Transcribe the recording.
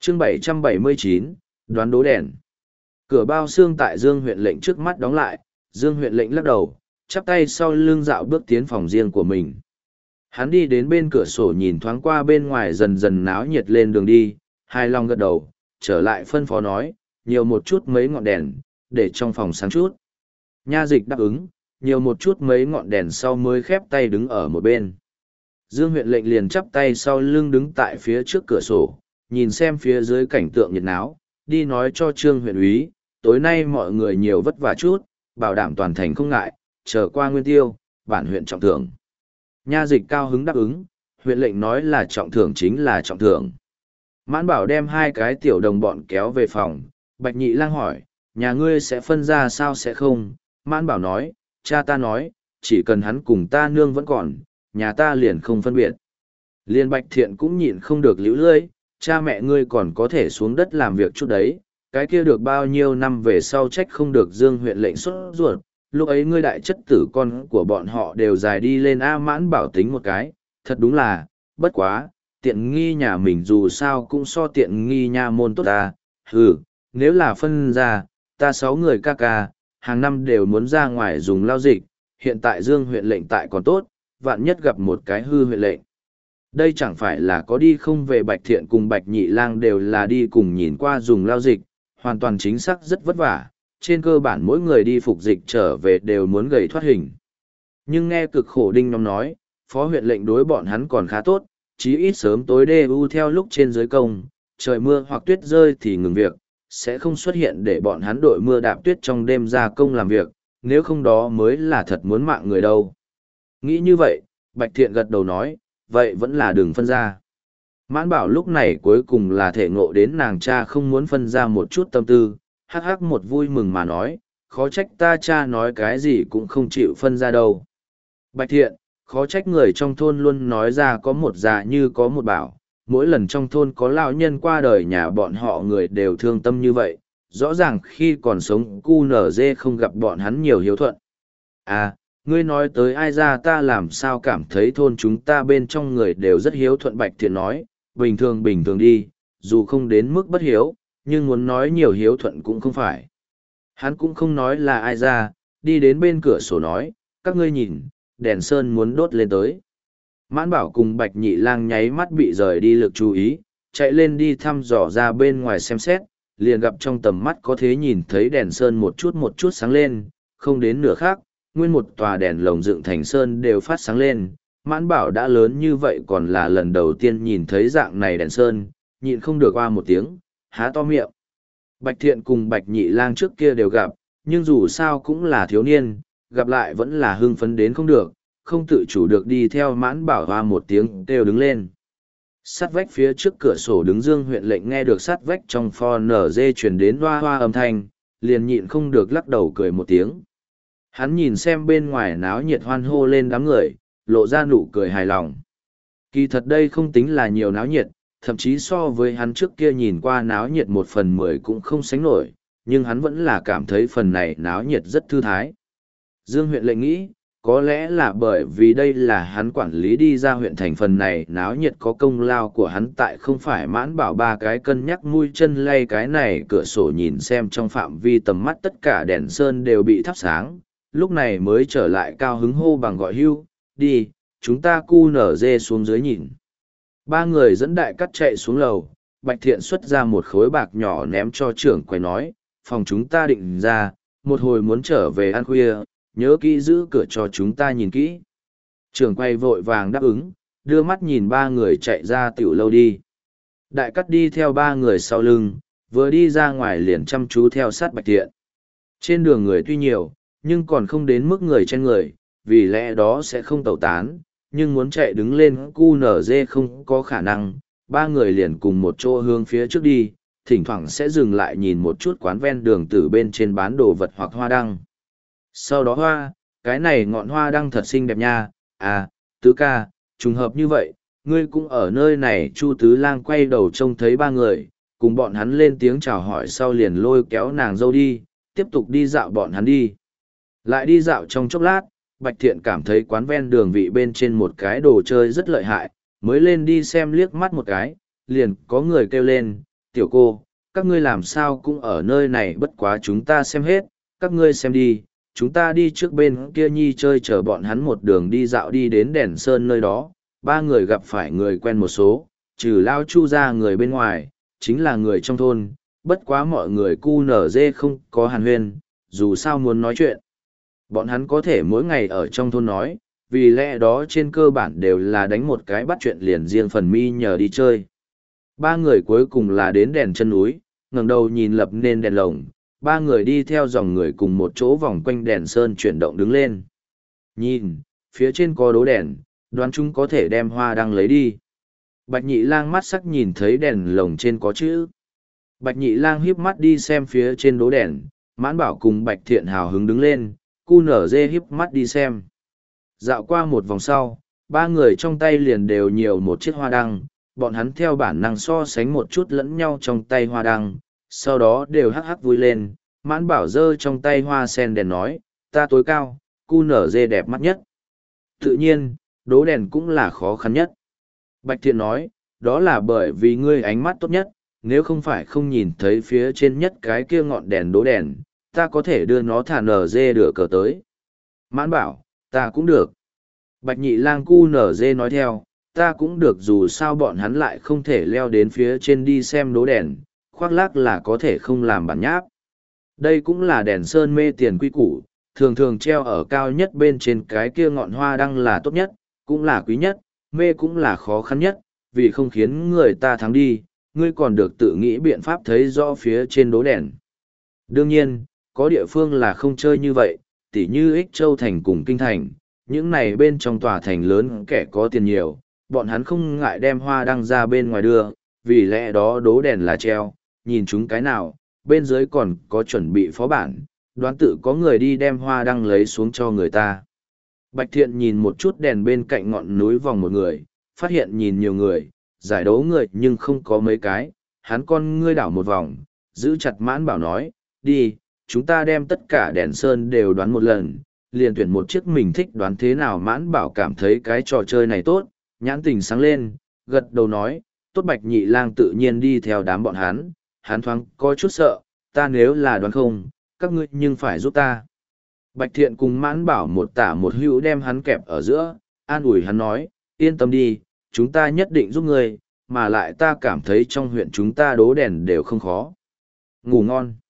chương 779, đoán đố đèn. Cửa bao xương tại Dương huyện lệnh trước mắt đóng lại, Dương huyện lệnh lắc đầu, chắp tay sau lưng dạo bước tiến phòng riêng của mình. Hắn đi đến bên cửa sổ nhìn thoáng qua bên ngoài dần dần náo nhiệt lên đường đi, hài lòng gật đầu, trở lại phân phó nói, nhiều một chút mấy ngọn đèn, để trong phòng sáng chút. Nha dịch đáp ứng, nhiều một chút mấy ngọn đèn sau mới khép tay đứng ở một bên. Dương huyện lệnh liền chắp tay sau lưng đứng tại phía trước cửa sổ, nhìn xem phía dưới cảnh tượng nhiệt náo, đi nói cho Trương huyện úy, tối nay mọi người nhiều vất vả chút, bảo đảm toàn thành không ngại, chờ qua nguyên tiêu, bản huyện trọng thưởng. Nha dịch cao hứng đáp ứng, huyện lệnh nói là trọng thưởng chính là trọng thưởng. Mãn Bảo đem hai cái tiểu đồng bọn kéo về phòng, Bạch Nhị Lang hỏi, nhà ngươi sẽ phân ra sao sẽ không? Mãn Bảo nói, cha ta nói, chỉ cần hắn cùng ta nương vẫn còn, nhà ta liền không phân biệt. Liên Bạch Thiện cũng nhịn không được líu lưỡi, cha mẹ ngươi còn có thể xuống đất làm việc chút đấy, cái kia được bao nhiêu năm về sau trách không được Dương huyện lệnh xuất ruột, lúc ấy ngươi đại chất tử con của bọn họ đều dài đi lên. Mãn Bảo tính một cái, thật đúng là, bất quá, tiện nghi nhà mình dù sao cũng so tiện nghi nha môn tốt ta, nếu là phân ra, ta 6 người ca ca, hàng năm đều muốn ra ngoài dùng lao dịch, hiện tại Dương huyện lệnh tại còn tốt, vạn nhất gặp một cái hư huyện lệnh. Đây chẳng phải là có đi không về. Bạch Thiện cùng Bạch Nhị Lang đều là đi cùng nhìn qua dùng lao dịch, hoàn toàn chính xác rất vất vả, trên cơ bản mỗi người đi phục dịch trở về đều muốn gầy thoát hình. Nhưng nghe cực khổ đinh nhóm nói, phó huyện lệnh đối bọn hắn còn khá tốt, chí ít sớm tối DU theo lúc trên dưới công, trời mưa hoặc tuyết rơi thì ngừng việc, sẽ không xuất hiện để bọn hắn đội mưa đạp tuyết trong đêm ra công làm việc, nếu không đó mới là thật muốn mạng người đâu. Nghĩ như vậy, Bạch Thiện gật đầu nói, vậy vẫn là đừng phân ra. Mãn Bảo lúc này cuối cùng là thể ngộ đến nàng cha không muốn phân ra một chút tâm tư, hắc hắc một vui mừng mà nói, khó trách ta cha nói cái gì cũng không chịu phân ra đâu. Bạch Thiện, khó trách người trong thôn luôn nói ra có một già như có một bảo, mỗi lần trong thôn có lão nhân qua đời nhà bọn họ người đều thương tâm như vậy, rõ ràng khi còn sống QNZ không gặp bọn hắn nhiều hiếu thuận. À, ngươi nói tới ai ra ta làm sao cảm thấy thôn chúng ta bên trong người đều rất hiếu thuận. Bạch Thiện nói, bình thường đi, dù không đến mức bất hiếu, nhưng muốn nói nhiều hiếu thuận cũng không phải. Hắn cũng không nói là ai ra, đi đến bên cửa sổ nói, các ngươi nhìn, đèn sơn muốn đốt lên tới. Mãn Bảo cùng Bạch Nhị Lang nháy mắt bị rời đi lực chú ý, chạy lên đi thăm dò ra bên ngoài xem xét, liền gặp trong tầm mắt có thể nhìn thấy đèn sơn một chút sáng lên, không đến nửa khác, nguyên một tòa đèn lồng dựng thành sơn đều phát sáng lên. Mãn Bảo đã lớn như vậy còn là lần đầu tiên nhìn thấy dạng này đèn sơn, nhịn không được qua một tiếng, há to miệng. Bạch Thiện cùng Bạch Nhị Lang trước kia đều gặp, nhưng dù sao cũng là thiếu niên, gặp lại vẫn là hưng phấn đến không được, không tự chủ được đi theo Mãn Bảo hoa một tiếng kêu đứng lên. Sát vách phía trước cửa sổ đứng Dương huyện lệnh nghe được sát vách trong pho nở dê truyền đến hoa hoa âm thanh, liền nhịn không được lắc đầu cười một tiếng. Hắn nhìn xem bên ngoài náo nhiệt hoan hô lên đám người, lộ ra nụ cười hài lòng. Kỳ thật đây không tính là nhiều náo nhiệt, thậm chí so với hắn trước kia nhìn qua náo nhiệt 1/10 cũng không sánh nổi, nhưng hắn vẫn là cảm thấy phần này náo nhiệt rất thư thái. Dương huyện lệnh nghĩ, có lẽ là bởi vì đây là hắn quản lý đi ra huyện thành, phần này náo nhiệt có công lao của hắn tại, không phải Mãn Bảo ba cái cân nhắc mũi chân lay cái này cửa sổ nhìn xem trong phạm vi tầm mắt tất cả đèn sơn đều bị thắp sáng, lúc này mới trở lại cao hứng hô bằng gọi hưu, đi, chúng ta cu nở dê xuống dưới nhìn. Ba người dẫn đại cắt chạy xuống lầu, Bạch Thiện xuất ra một khối bạc nhỏ ném cho trưởng quầy nói, phòng chúng ta định ra, một hồi muốn trở về ăn khuya, nhớ kỹ giữ cửa cho chúng ta nhìn kỹ. Trưởng quầy vội vàng đáp ứng, đưa mắt nhìn ba người chạy ra tiểu lâu đi. Đại cắt đi theo ba người sau lưng, vừa đi ra ngoài liền chăm chú theo sát Bạch Thiện. Trên đường người tuy nhiều, nhưng còn không đến mức người trên người, vì lẽ đó sẽ không tẩu tán, nhưng muốn chạy đứng lên QNZ không có khả năng, ba người liền cùng một chỗ hướng phía trước đi, thỉnh thoảng sẽ dừng lại nhìn một chút quán ven đường từ bên trên bán đồ vật hoặc hoa đăng. Sau đó cái này ngọn hoa đăng thật xinh đẹp nha, à, Tứ ca, trùng hợp như vậy, ngươi cũng ở nơi này. Chu Tứ Lang quay đầu trông thấy ba người, cùng bọn hắn lên tiếng chào hỏi sau liền lôi kéo nàng dâu đi, tiếp tục đi dạo bọn hắn đi. Lại đi dạo trong chốc lát, Bạch Thiện cảm thấy quán ven đường vị bên trên một cái đồ chơi rất lợi hại, mới lên đi xem liếc mắt một cái, liền có người kêu lên, tiểu cô, các ngươi làm sao cũng ở nơi này, bất quá chúng ta xem hết, các ngươi xem đi, chúng ta đi trước bên kia nhi chơi, chờ bọn hắn một đường đi dạo đi đến đèn sơn nơi đó. Ba người gặp phải người quen một số, trừ Lao Chu ra người bên ngoài, chính là người trong thôn, bất quá mọi người cu nở dê không có hàn huyên, dù sao muốn nói chuyện. Bọn hắn có thể mỗi ngày ở trong thôn nói, vì lẽ đó trên cơ bản đều là đánh một cái bắt chuyện liền riêng phần mi nhờ đi chơi. Ba người cuối cùng là đến đèn chân núi, ngẩng đầu nhìn lập nên đèn lồng, ba người đi theo dòng người cùng một chỗ vòng quanh đèn sơn chuyển động đứng lên. Nhìn, phía trên có đố đèn, đoán chúng có thể đem hoa đăng lấy đi. Bạch Nhị Lang mắt sắc nhìn thấy đèn lồng trên có chữ. Bạch Nhị Lang híp mắt đi xem phía trên đố đèn, Mãn Bảo cùng Bạch Thiện hào hứng đứng lên, cu nở dê híp mắt đi xem. Dạo qua một vòng sau, ba người trong tay liền đều nhiều một chiếc hoa đăng, bọn hắn theo bản năng so sánh một chút lẫn nhau trong tay hoa đăng, sau đó đều hắc hắc vui lên. Mãn Bảo giơ trong tay hoa sen đèn nói, ta tối cao, cu nở dê đẹp mắt nhất. Tự nhiên, đố đèn cũng là khó khăn nhất. Bạch Thiện nói, đó là bởi vì ngươi ánh mắt tốt nhất, nếu không phải không nhìn thấy phía trên nhất cái kia ngọn đèn đố đèn, ta có thể đưa nó thả nở dê đửa cờ tới. Mãn Bảo, ta cũng được. Bạch Nhị Lang cu nở dê nói theo, ta cũng được, dù sao bọn hắn lại không thể leo đến phía trên đi xem đố đèn, khoác lác là có thể không làm bản nháp. Đây cũng là đèn sơn mê tiền quy củ, thường thường treo ở cao nhất bên trên cái kia ngọn hoa đăng là tốt nhất, cũng là quý nhất, mê cũng là khó khăn nhất, vì không khiến người ta thắng đi, ngươi còn được tự nghĩ biện pháp thấy rõ phía trên đố đèn. Đương nhiên, có địa phương là không chơi như vậy, tỉ như Ích Châu Thành cùng Kinh Thành, những này bên trong tòa thành lớn kẻ có tiền nhiều, bọn hắn không ngại đem hoa đăng ra bên ngoài đưa, vì lẽ đó đố đèn là treo, nhìn chúng cái nào, bên dưới còn có chuẩn bị phó bản, đoán tự có người đi đem hoa đăng lấy xuống cho người ta. Bạch Thiện nhìn một chút đèn bên cạnh ngọn núi vòng một người, phát hiện nhìn nhiều người, giải đấu người nhưng không có mấy cái, hắn con ngươi đảo một vòng, giữ chặt Mãn Bảo nói, đi, chúng ta đem tất cả đèn sơn đều đoán một lần, liền tuyển một chiếc mình thích đoán thế nào. Mãn Bảo cảm thấy cái trò chơi này tốt, nhãn tình sáng lên, gật đầu nói, tốt. Bạch Nhị Lang tự nhiên đi theo đám bọn hắn thoáng có chút sợ, ta nếu là đoán không, các ngươi nhưng phải giúp ta. Bạch Thiện cùng Mãn Bảo một tả một hữu đem hắn kẹp ở giữa, an ủi hắn nói, yên tâm đi, chúng ta nhất định giúp ngươi, mà lại ta cảm thấy trong huyện chúng ta đố đèn đều không khó. Ngủ ngon.